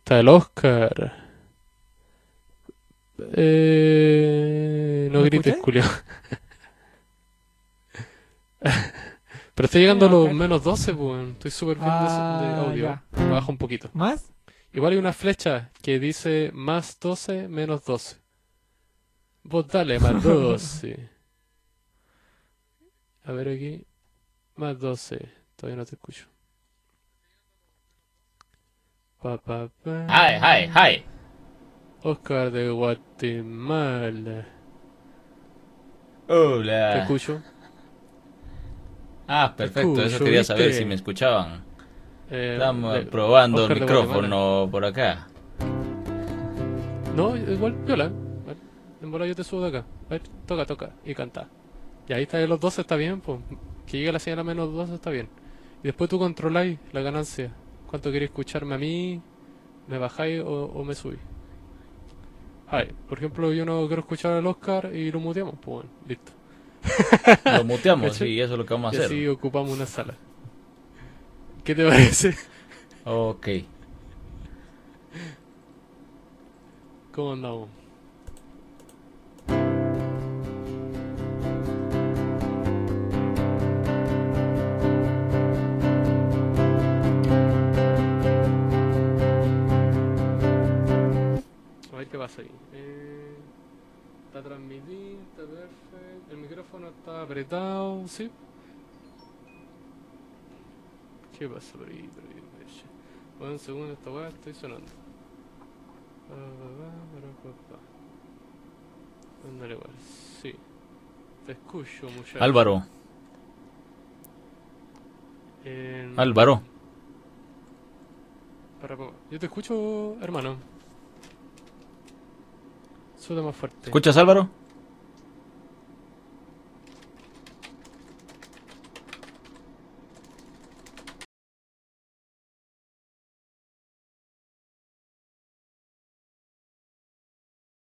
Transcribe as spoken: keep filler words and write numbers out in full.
está el Oscar. Eh, no ¿Me grites, escucháis? Julio. Pero estoy ¿Quién llegando es a los Oscar? menos doce, pues. Estoy súper bien de, de Ah, audio. ya. Baja un poquito. ¿Más? Igual hay una flecha que dice más doce menos doce. Vos dale, más doce. A ver aquí. Más doce. Todavía no te escucho. Pa, pa, pa. Hi, hi, hi. Oscar de Guatemala. Te Hola. escucho. Ah, Te perfecto, eso escucho, quería saber si me ¿viste? escuchaban. Eh, Estamos de- probando el Oscar de Guatemala. micrófono por acá. No, igual viola. A ver, en bola yo te subo de acá. A ver, toca, toca. Y canta. Y ahí está, en los doce está bien, pues. Que llegue la señal a menos doce está bien. Y después tú controláis la ganancia. ¿Cuánto queréis escucharme a mí? ¿Me bajáis o, o me subís? Ay, por ejemplo, yo no quiero escuchar al Oscar y lo muteamos, pues bueno, listo. Lo muteamos ¿Cachai? y eso es lo que vamos Y a hacer. así ocupamos una sala. ¿Qué te parece? Ok. ¿Cómo andamos? A ver qué pasa ahí. Eh, está transmitiendo, está perfecto. El micrófono está apretado, ¿sí? ¿Qué pasa por ahí? Por ahí, por ahí? Bueno, un segundo, esta weá estoy sonando. Pa, pa, pa, para, pa, pa. Ándale, igual. Sí. Te escucho, muchacho. Álvaro, En... Álvaro. Para, pa- Yo te escucho, hermano. Suena más fuerte. ¿Escuchas, Álvaro?